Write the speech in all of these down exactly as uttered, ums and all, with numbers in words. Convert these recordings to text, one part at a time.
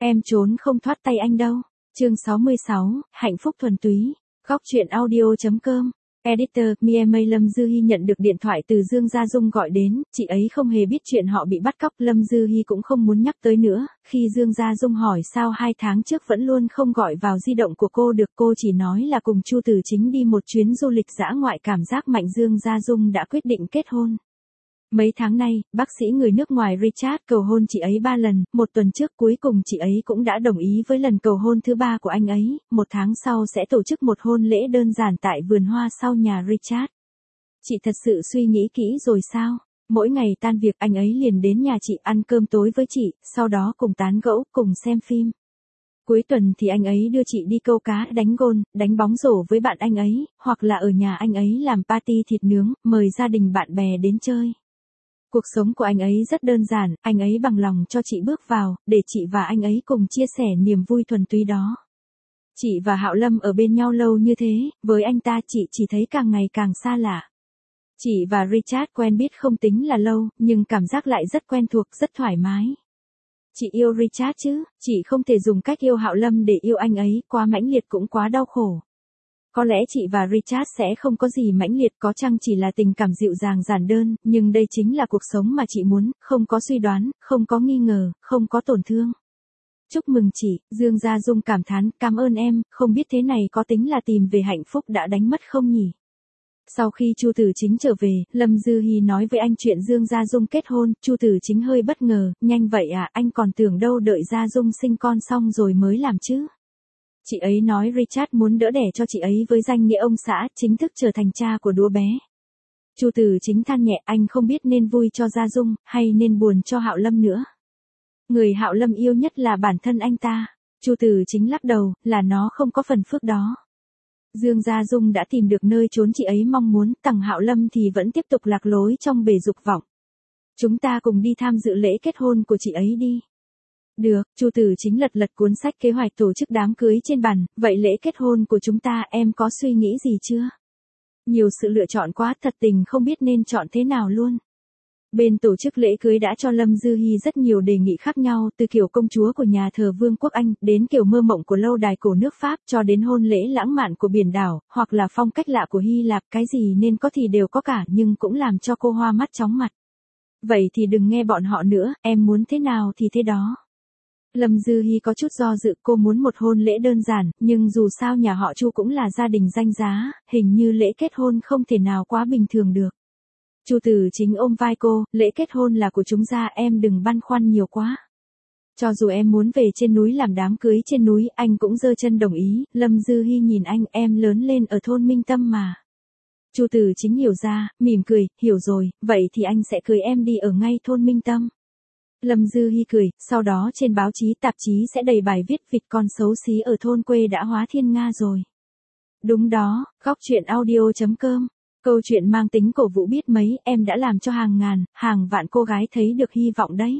Em trốn không thoát tay anh đâu. Chương sáu mươi sáu, hạnh phúc thuần túy. Góc truyện audio.com. Editor, Mia May. Lâm Dư Hi nhận được điện thoại từ Dương Gia Dung gọi đến, chị ấy không hề biết chuyện họ bị bắt cóc, Lâm Dư Hi cũng không muốn nhắc tới nữa. Khi Dương Gia Dung hỏi sao hai tháng trước vẫn luôn không gọi vào di động của cô được, cô chỉ nói là cùng Chu Tử Chính đi một chuyến du lịch dã ngoại cảm giác mạnh. Dương Gia Dung đã quyết định kết hôn. Mấy tháng nay, bác sĩ người nước ngoài Richard cầu hôn chị ấy ba lần, một tuần trước cuối cùng chị ấy cũng đã đồng ý với lần cầu hôn thứ ba của anh ấy, một tháng sau sẽ tổ chức một hôn lễ đơn giản tại vườn hoa sau nhà Richard. Chị thật sự suy nghĩ kỹ rồi sao? Mỗi ngày tan việc anh ấy liền đến nhà chị ăn cơm tối với chị, sau đó cùng tán gẫu, cùng xem phim. Cuối tuần thì anh ấy đưa chị đi câu cá, đánh gôn, đánh bóng rổ với bạn anh ấy, hoặc là ở nhà anh ấy làm party thịt nướng, mời gia đình bạn bè đến chơi. Cuộc sống của anh ấy rất đơn giản, anh ấy bằng lòng cho chị bước vào, để chị và anh ấy cùng chia sẻ niềm vui thuần túy đó. Chị và Hạo Lâm ở bên nhau lâu như thế, với anh ta chị chỉ thấy càng ngày càng xa lạ. Chị và Richard quen biết không tính là lâu, nhưng cảm giác lại rất quen thuộc, rất thoải mái. Chị yêu Richard chứ, chị không thể dùng cách yêu Hạo Lâm để yêu anh ấy, quá mãnh liệt cũng quá đau khổ. Có lẽ chị và Richard sẽ không có gì mãnh liệt, có chăng chỉ là tình cảm dịu dàng giản đơn, nhưng đây chính là cuộc sống mà chị muốn, không có suy đoán, không có nghi ngờ, không có tổn thương. Chúc mừng chị, Dương Gia Dung cảm thán, cảm ơn em, không biết thế này có tính là tìm về hạnh phúc đã đánh mất không nhỉ? Sau khi Chu Tử Chính trở về, Lâm Dư Hi nói với anh chuyện Dương Gia Dung kết hôn, Chu Tử Chính hơi bất ngờ, nhanh vậy à, anh còn tưởng đâu đợi Gia Dung sinh con xong rồi mới làm chứ. Chị ấy nói Richard muốn đỡ đẻ cho chị ấy với danh nghĩa ông xã, chính thức trở thành cha của đứa bé. Chu Tử Chính than nhẹ, anh không biết nên vui cho Gia Dung, hay nên buồn cho Hạo Lâm nữa. Người Hạo Lâm yêu nhất là bản thân anh ta. Chu Tử Chính lắc đầu, là nó không có phần phước đó. Dương Gia Dung đã tìm được nơi trốn chị ấy mong muốn, tằng Hạo Lâm thì vẫn tiếp tục lạc lối trong bể dục vọng. Chúng ta cùng đi tham dự lễ kết hôn của chị ấy đi. Được, Chu Tử Chính lật lật cuốn sách kế hoạch tổ chức đám cưới trên bàn, vậy lễ kết hôn của chúng ta em có suy nghĩ gì chưa? Nhiều sự lựa chọn quá, thật tình không biết nên chọn thế nào luôn. Bên tổ chức lễ cưới đã cho Lâm Dư Hi rất nhiều đề nghị khác nhau, từ kiểu công chúa của nhà thờ Vương quốc Anh, đến kiểu mơ mộng của lâu đài cổ nước Pháp, cho đến hôn lễ lãng mạn của biển đảo, hoặc là phong cách lạ của Hy Lạp, cái gì nên có thì đều có cả, nhưng cũng làm cho cô hoa mắt chóng mặt. Vậy thì đừng nghe bọn họ nữa, em muốn thế nào thì thế đó. Lâm Dư Hi có chút do dự, cô muốn một hôn lễ đơn giản, nhưng dù sao nhà họ Chu cũng là gia đình danh giá, hình như lễ kết hôn không thể nào quá bình thường được. Chu Tử Chính ôm vai cô, lễ kết hôn là của chúng ta, em đừng băn khoăn nhiều quá. Cho dù em muốn về trên núi làm đám cưới trên núi, anh cũng giơ chân đồng ý. Lâm Dư Hi nhìn anh, em lớn lên ở thôn Minh Tâm mà. Chu Tử Chính hiểu ra, mỉm cười, hiểu rồi, vậy thì anh sẽ cưới em đi ở ngay thôn Minh Tâm. Lâm Dư Hi cười, sau đó trên báo chí tạp chí sẽ đầy bài viết vịt con xấu xí ở thôn quê đã hóa thiên nga rồi. Đúng đó, góc truyện audio.com. Câu chuyện mang tính cổ vũ biết mấy, em đã làm cho hàng ngàn, hàng vạn cô gái thấy được hy vọng đấy.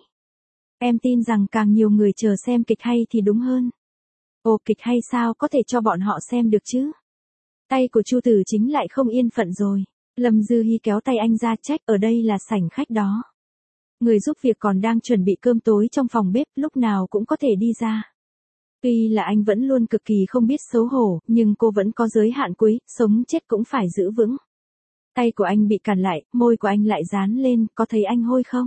Em tin rằng càng nhiều người chờ xem kịch hay thì đúng hơn. Ồ, kịch hay sao có thể cho bọn họ xem được chứ? Tay của Chu Tử Chính lại không yên phận rồi. Lâm Dư Hi kéo tay anh ra, trách, ở đây là sảnh khách đó. Người giúp việc còn đang chuẩn bị cơm tối trong phòng bếp, lúc nào cũng có thể đi ra. Tuy là anh vẫn luôn cực kỳ không biết xấu hổ, nhưng cô vẫn có giới hạn cuối, sống chết cũng phải giữ vững. Tay của anh bị cản lại, môi của anh lại dán lên, có thấy anh hôi không?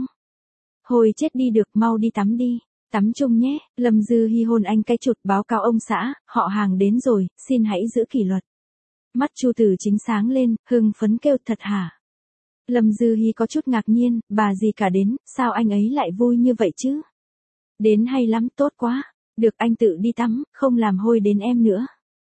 Hôi chết đi được, mau đi tắm đi. Tắm chung nhé. Lâm Dư Hi hôn anh cái chụt, báo cáo ông xã, họ hàng đến rồi, xin hãy giữ kỷ luật. Mắt Chu Tử Chính sáng lên, hưng phấn kêu, thật hả? Lâm Dư Hi có chút ngạc nhiên, bà gì cả đến, sao anh ấy lại vui như vậy chứ? Đến hay lắm, tốt quá. Được, anh tự đi tắm, không làm hôi đến em nữa.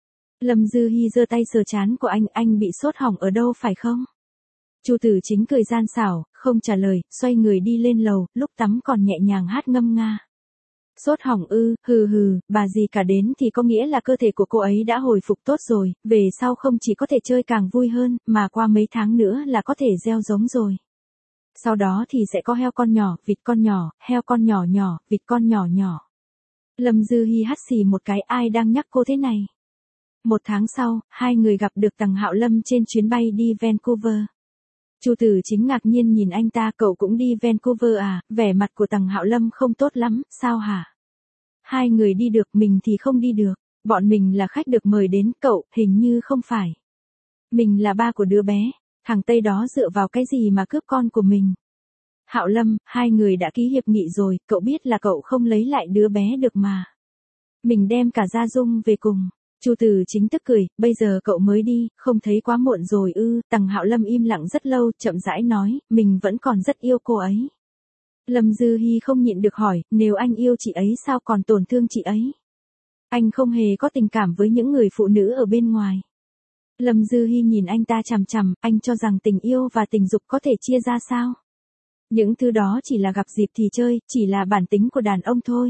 Lâm Dư Hi giơ tay sờ trán của anh, anh bị sốt hỏng ở đâu phải không? Chu Tử Chính cười gian xảo, không trả lời, xoay người đi lên lầu, lúc tắm còn nhẹ nhàng hát ngâm nga. Sốt hỏng ư, hừ hừ, bà gì cả đến thì có nghĩa là cơ thể của cô ấy đã hồi phục tốt rồi, về sau không chỉ có thể chơi càng vui hơn, mà qua mấy tháng nữa là có thể gieo giống rồi. Sau đó thì sẽ có heo con nhỏ, vịt con nhỏ, heo con nhỏ nhỏ, vịt con nhỏ nhỏ. Lâm Dư Hi hắt xì một cái, ai đang nhắc cô thế này? Một tháng sau, hai người gặp được tằng Hạo Lâm trên chuyến bay đi Vancouver. Chu Tử Chính ngạc nhiên nhìn anh ta, cậu cũng đi Vancouver à? Vẻ mặt của tằng Hạo Lâm không tốt lắm, sao hả? hai người đi được mình thì không đi được. Bọn mình là khách được mời đến, cậu, hình như không phải. Mình là ba của đứa bé, thằng Tây đó dựa vào cái gì mà cướp con của mình. Hạo Lâm, hai người đã ký hiệp nghị rồi, cậu biết là cậu không lấy lại đứa bé được mà. Mình đem cả Gia Dung về cùng. Chu Từ Chính tức cười, bây giờ cậu mới đi, không thấy quá muộn rồi ư? Tằng Hạo Lâm im lặng rất lâu, chậm rãi nói, mình vẫn còn rất yêu cô ấy. Lâm Dư Hi không nhịn được hỏi, nếu anh yêu chị ấy sao còn tổn thương chị ấy? Anh không hề có tình cảm với những người phụ nữ ở bên ngoài. Lâm Dư Hi nhìn anh ta chằm chằm, anh cho rằng tình yêu và tình dục có thể chia ra sao? Những thứ đó chỉ là gặp dịp thì chơi, chỉ là bản tính của đàn ông thôi.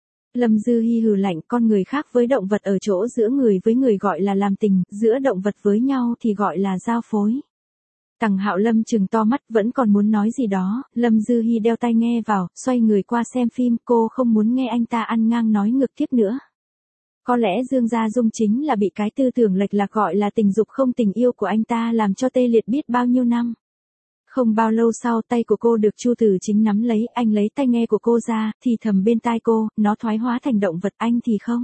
Lâm Dư Hi hừ lạnh, con người khác với động vật ở chỗ giữa người với người gọi là làm tình, giữa động vật với nhau thì gọi là giao phối. Tằng Hạo Lâm trừng to mắt vẫn còn muốn nói gì đó, Lâm Dư Hi đeo tai nghe vào, xoay người qua xem phim, cô không muốn nghe anh ta ăn ngang nói ngược tiếp nữa. Có lẽ Dương Gia Dung chính là bị cái tư tưởng lệch lạc gọi là tình dục không tình yêu của anh ta làm cho tê liệt biết bao nhiêu năm. Không bao lâu sau tay của cô được Chu Từ Chính nắm lấy, anh lấy tai nghe của cô ra, thì thầm bên tai cô, nó thoái hóa thành động vật, anh thì không.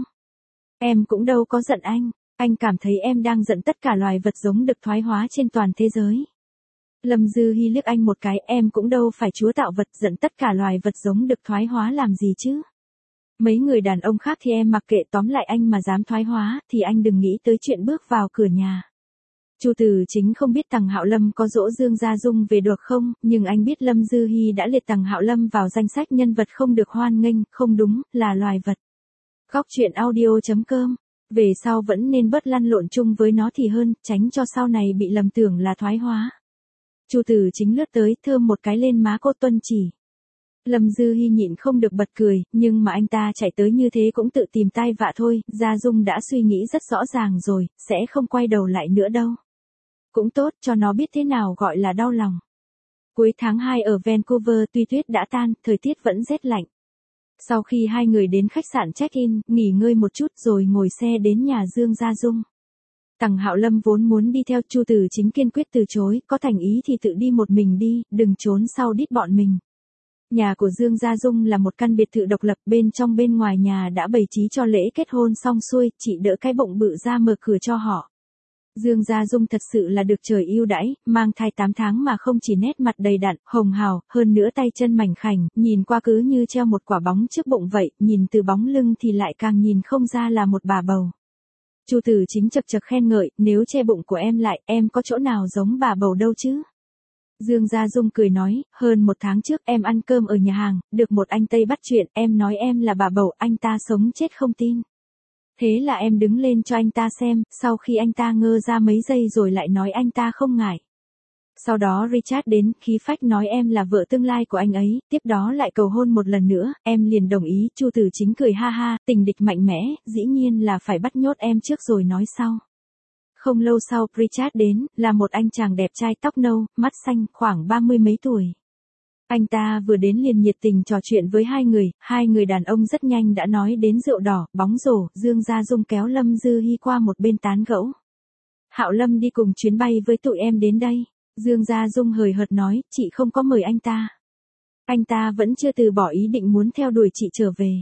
Em cũng đâu có giận anh, anh cảm thấy em đang giận tất cả loài vật giống được thoái hóa trên toàn thế giới. Lâm Dư Hi liếc anh một cái, em cũng đâu phải chúa tạo vật, giận tất cả loài vật giống được thoái hóa làm gì chứ. Mấy người đàn ông khác thì em mặc kệ, tóm lại anh mà dám thoái hóa, thì anh đừng nghĩ tới chuyện bước vào cửa nhà. Chu Từ Chính không biết Tằng Hạo Lâm có dỗ Dương Gia Dung về được không, nhưng anh biết Lâm Dư Hi đã liệt Tằng Hạo Lâm vào danh sách nhân vật không được hoan nghênh, không đúng, là loài vật. Góc truyện audio chấm com. Về sau vẫn nên bớt lăn lộn chung với nó thì hơn, tránh cho sau này bị lầm tưởng là thoái hóa. Chu Từ Chính lướt tới, thơm một cái lên má cô tuân chỉ. Lâm Dư Hi nhịn không được bật cười, nhưng mà anh ta chạy tới như thế cũng tự tìm tai vạ thôi, Gia Dung đã suy nghĩ rất rõ ràng rồi, sẽ không quay đầu lại nữa đâu. Cũng tốt cho nó biết thế nào gọi là đau lòng. Cuối tháng hai ở Vancouver tuy tuyết đã tan, thời tiết vẫn rét lạnh. Sau khi hai người đến khách sạn check-in, nghỉ ngơi một chút rồi ngồi xe đến nhà Dương Gia Dung. Tằng Hạo Lâm vốn muốn đi theo, Chu Từ Chính kiên quyết từ chối, có thành ý thì tự đi một mình đi, đừng trốn sau đít bọn mình. Nhà của Dương Gia Dung là một căn biệt thự độc lập, bên trong bên ngoài nhà đã bày trí cho lễ kết hôn xong xuôi, chỉ đỡ cái bụng bự ra mở cửa cho họ. Dương Gia Dung thật sự là được trời ưu đãi, mang thai tám tháng mà không chỉ nét mặt đầy đặn, hồng hào, hơn nữa tay chân mảnh khảnh, nhìn qua cứ như treo một quả bóng trước bụng vậy, nhìn từ bóng lưng thì lại càng nhìn không ra là một bà bầu. Chu Từ Chính chật chật khen ngợi, nếu che bụng của em lại, em có chỗ nào giống bà bầu đâu chứ. Dương Gia Dung cười nói, hơn một tháng trước em ăn cơm ở nhà hàng, được một anh Tây bắt chuyện, em nói em là bà bầu, anh ta sống chết không tin. Thế là em đứng lên cho anh ta xem, sau khi anh ta ngơ ra mấy giây rồi lại nói anh ta không ngại. Sau đó Richard đến, khí phách nói em là vợ tương lai của anh ấy, tiếp đó lại cầu hôn một lần nữa, em liền đồng ý, Chu Từ Chính cười ha ha, tình địch mạnh mẽ, dĩ nhiên là phải bắt nhốt em trước rồi nói sau. Không lâu sau Richard đến, là một anh chàng đẹp trai tóc nâu, mắt xanh, khoảng ba mươi mấy tuổi. Anh ta vừa đến liền nhiệt tình trò chuyện với hai người, hai người đàn ông rất nhanh đã nói đến rượu đỏ, bóng rổ, Dương Gia Dung kéo Lâm Dư Hi qua một bên tán gẫu. Hạo Lâm đi cùng chuyến bay với tụi em đến đây. Dương Gia Dung hời hợt nói, chị không có mời anh ta. Anh ta vẫn chưa từ bỏ ý định muốn theo đuổi chị trở về.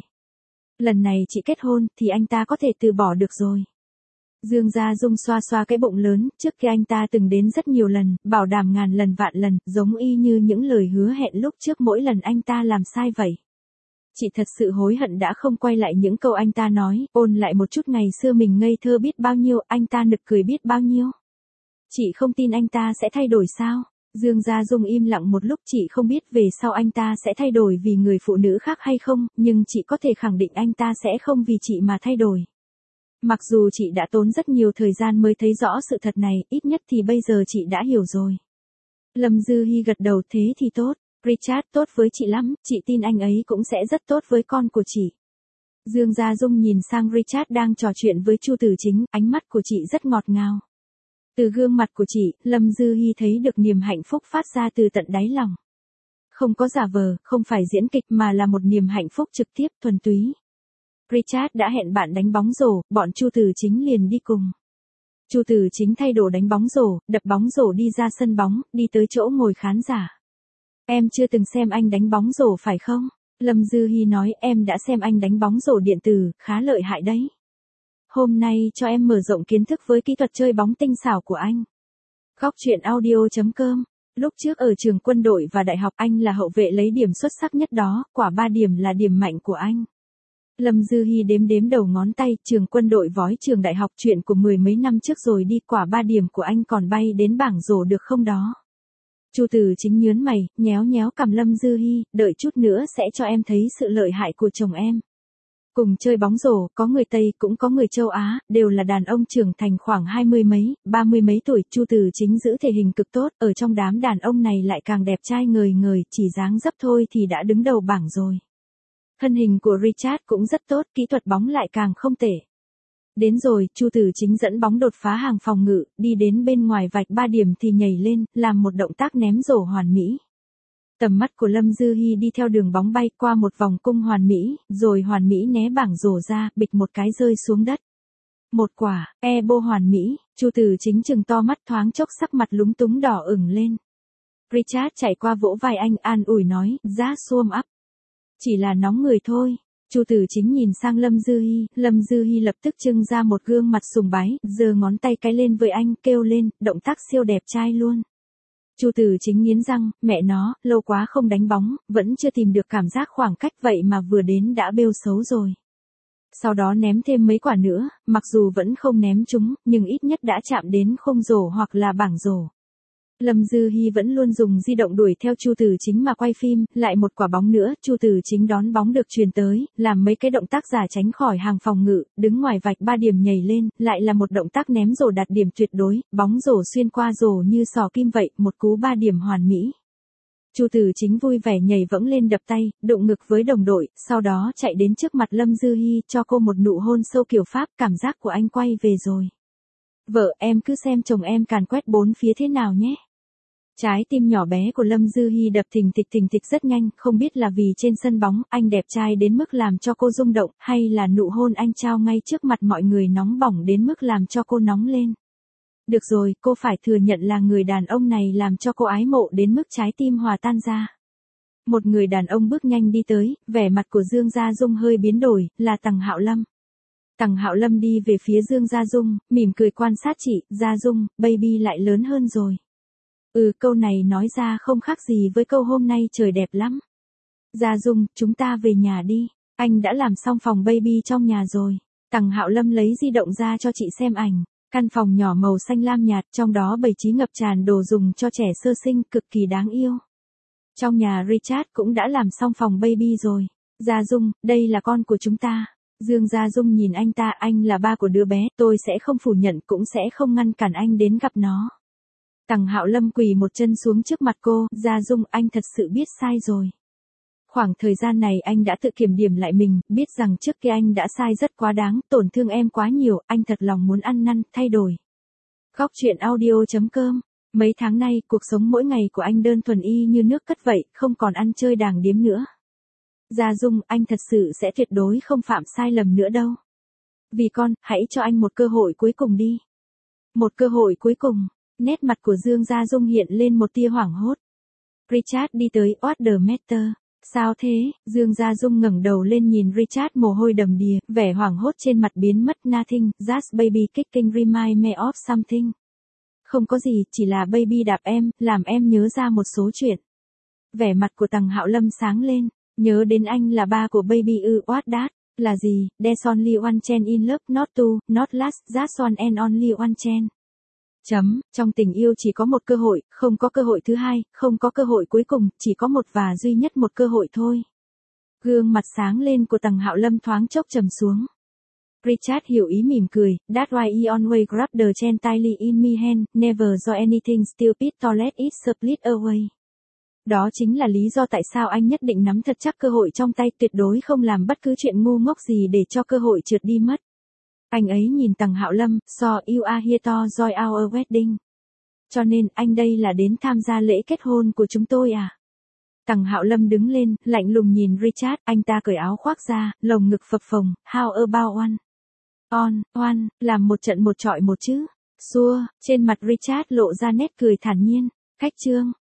Lần này chị kết hôn, thì anh ta có thể từ bỏ được rồi. Dương Gia Dung xoa xoa cái bụng lớn, trước kia anh ta từng đến rất nhiều lần, bảo đảm ngàn lần vạn lần, giống y như những lời hứa hẹn lúc trước mỗi lần anh ta làm sai vậy. Chị thật sự hối hận đã không quay lại những câu anh ta nói, ôn lại một chút ngày xưa mình ngây thơ biết bao nhiêu, anh ta nực cười biết bao nhiêu. Chị không tin anh ta sẽ thay đổi sao? Dương Gia Dung im lặng một lúc, chị không biết về sau anh ta sẽ thay đổi vì người phụ nữ khác hay không, nhưng chị có thể khẳng định anh ta sẽ không vì chị mà thay đổi. Mặc dù chị đã tốn rất nhiều thời gian mới thấy rõ sự thật này, ít nhất thì bây giờ chị đã hiểu rồi. Lâm Dư Hi gật đầu, thế thì tốt, Richard tốt với chị lắm, chị tin anh ấy cũng sẽ rất tốt với con của chị. Dương Gia Dung nhìn sang Richard đang trò chuyện với Chu Từ Chính, ánh mắt của chị rất ngọt ngào. Từ gương mặt của chị, Lâm Dư Hi thấy được niềm hạnh phúc phát ra từ tận đáy lòng. Không có giả vờ, không phải diễn kịch mà là một niềm hạnh phúc trực tiếp, thuần túy. Richard đã hẹn bạn đánh bóng rổ, bọn Chu Từ Chính liền đi cùng. Chu Từ Chính thay đồ đánh bóng rổ, đập bóng rổ đi ra sân bóng, đi tới chỗ ngồi khán giả. Em chưa từng xem anh đánh bóng rổ phải không? Lâm Dư Hi nói em đã xem anh đánh bóng rổ điện tử, khá lợi hại đấy. Hôm nay cho em mở rộng kiến thức với kỹ thuật chơi bóng tinh xảo của anh. Góc truyện audio.com. Lúc trước ở trường quân đội và đại học anh là hậu vệ lấy điểm xuất sắc nhất đó, quả ba điểm là điểm mạnh của anh. Lâm Dư Hi đếm đếm đầu ngón tay, trường quân đội vói trường đại học, chuyện của mười mấy năm trước rồi đi, quả ba điểm của anh còn bay đến bảng rổ được không đó? Chu Tử Chính nhớn mày, nhéo nhéo cằm Lâm Dư Hi, đợi chút nữa sẽ cho em thấy sự lợi hại của chồng em. Cùng chơi bóng rổ, có người Tây cũng có người châu Á, đều là đàn ông trưởng thành khoảng hai mươi mấy, ba mươi mấy tuổi. Chu Tử Chính giữ thể hình cực tốt, ở trong đám đàn ông này lại càng đẹp trai ngời ngời, chỉ dáng dấp thôi thì đã đứng đầu bảng rồi. Thân hình của Richard cũng rất tốt, kỹ thuật bóng lại càng không tệ. Đến rồi, Chu Tử Chính dẫn bóng đột phá hàng phòng ngự, đi đến bên ngoài vạch ba điểm thì nhảy lên, làm một động tác ném rổ hoàn mỹ. Tầm mắt của Lâm Dư Hi đi theo đường bóng bay qua một vòng cung hoàn mỹ, rồi hoàn mỹ né bảng rổ ra, bịch một cái rơi xuống đất. Một quả, e bô hoàn mỹ, Chu Tử Chính trừng to mắt, thoáng chốc sắc mặt lúng túng đỏ ửng lên. Richard chạy qua vỗ vai anh, an ủi nói, just warm up. Chỉ là nóng người thôi. Chu Tử Chính nhìn sang Lâm Dư Hi, Lâm Dư Hi lập tức trưng ra một gương mặt sùng bái, giơ ngón tay cái lên với anh, kêu lên, động tác siêu đẹp trai luôn. Chu Tử Chính nghiến răng, mẹ nó, lâu quá không đánh bóng, vẫn chưa tìm được cảm giác khoảng cách, vậy mà vừa đến đã bêu xấu rồi. Sau đó ném thêm mấy quả nữa, mặc dù vẫn không ném trúng, nhưng ít nhất đã chạm đến khung rổ hoặc là bảng rổ. Lâm Dư Hi vẫn luôn dùng di động đuổi theo Chu Tử Chính mà quay phim, lại một quả bóng nữa, Chu Tử Chính đón bóng được truyền tới, làm mấy cái động tác giả tránh khỏi hàng phòng ngự, đứng ngoài vạch ba điểm nhảy lên, lại là một động tác ném rổ đạt điểm tuyệt đối, bóng rổ xuyên qua rổ như sò kim vậy, một cú ba điểm hoàn mỹ. Chu Tử Chính vui vẻ nhảy vẫng lên đập tay, đụng ngực với đồng đội, sau đó chạy đến trước mặt Lâm Dư Hi, cho cô một nụ hôn sâu kiểu Pháp, cảm giác của anh quay về rồi. Vợ, em cứ xem chồng em càn quét bốn phía thế nào nhé. Trái tim nhỏ bé của Lâm Dư Hi đập thình thịch thình thịch rất nhanh, không biết là vì trên sân bóng, anh đẹp trai đến mức làm cho cô rung động, hay là nụ hôn anh trao ngay trước mặt mọi người nóng bỏng đến mức làm cho cô nóng lên. Được rồi, cô phải thừa nhận là người đàn ông này làm cho cô ái mộ đến mức trái tim hòa tan ra. Một người đàn ông bước nhanh đi tới, vẻ mặt của Dương Gia Dung hơi biến đổi, là Tằng Hạo Lâm. Tằng Hạo Lâm đi về phía Dương Gia Dung, mỉm cười quan sát chị, Gia Dung, baby lại lớn hơn rồi. Ừ, câu này nói ra không khác gì với câu hôm nay trời đẹp lắm. Gia Dung, chúng ta về nhà đi, anh đã làm xong phòng baby trong nhà rồi. Tằng Hạo Lâm lấy di động ra cho chị xem ảnh. Căn phòng nhỏ màu xanh lam nhạt, trong đó bày trí ngập tràn đồ dùng cho trẻ sơ sinh, cực kỳ đáng yêu. Trong nhà Richard cũng đã làm xong phòng baby rồi. Gia Dung, đây là con của chúng ta. Dương Gia Dung nhìn anh ta, anh là ba của đứa bé, tôi sẽ không phủ nhận cũng sẽ không ngăn cản anh đến gặp nó. Tằng Hạo Lâm quỳ một chân xuống trước mặt cô, Gia Dung, anh thật sự biết sai rồi. Khoảng thời gian này anh đã tự kiểm điểm lại mình, biết rằng trước kia anh đã sai rất quá đáng, tổn thương em quá nhiều, anh thật lòng muốn ăn năn, thay đổi. Góc truyện audio.com. Mấy tháng nay, cuộc sống mỗi ngày của anh đơn thuần y như nước cất vậy, không còn ăn chơi đàng điếm nữa. Gia Dung, anh thật sự sẽ tuyệt đối không phạm sai lầm nữa đâu. Vì con, hãy cho anh một cơ hội cuối cùng đi. Một cơ hội cuối cùng. Nét mặt của Dương Gia Dung hiện lên một tia hoảng hốt. Richard đi tới, what the matter? Sao thế? Dương Gia Dung ngẩng đầu lên nhìn Richard mồ hôi đầm đìa, vẻ hoảng hốt trên mặt biến mất, nothing, just baby kicking remind me of something. Không có gì, chỉ là baby đạp em, làm em nhớ ra một số chuyện. Vẻ mặt của Tằng Hạo Lâm sáng lên, nhớ đến anh là ba của baby ư, what that? Là gì? There's only one chance in love, not two, not last, just one and only one chance. Chấm, trong tình yêu chỉ có một cơ hội, không có cơ hội thứ hai, không có cơ hội cuối cùng, chỉ có một và duy nhất một cơ hội thôi. Gương mặt sáng lên của Tằng Hạo Lâm thoáng chốc trầm xuống. Richard hiểu ý mỉm cười, that's why I always grab the chance tightly in my hand, never do anything stupid to let it split away. Đó chính là lý do tại sao anh nhất định nắm thật chắc cơ hội trong tay, tuyệt đối không làm bất cứ chuyện ngu ngốc gì để cho cơ hội trượt đi mất. Anh ấy nhìn Tằng Hạo Lâm, so you are here to join our wedding. Cho nên, anh đây là đến tham gia lễ kết hôn của chúng tôi à? Tằng Hạo Lâm đứng lên, lạnh lùng nhìn Richard, anh ta cởi áo khoác ra, lồng ngực phập phồng, how about one? On, one, làm một trận một trọi một chứ? Xua, trên mặt Richard lộ ra nét cười thản nhiên, cách chương.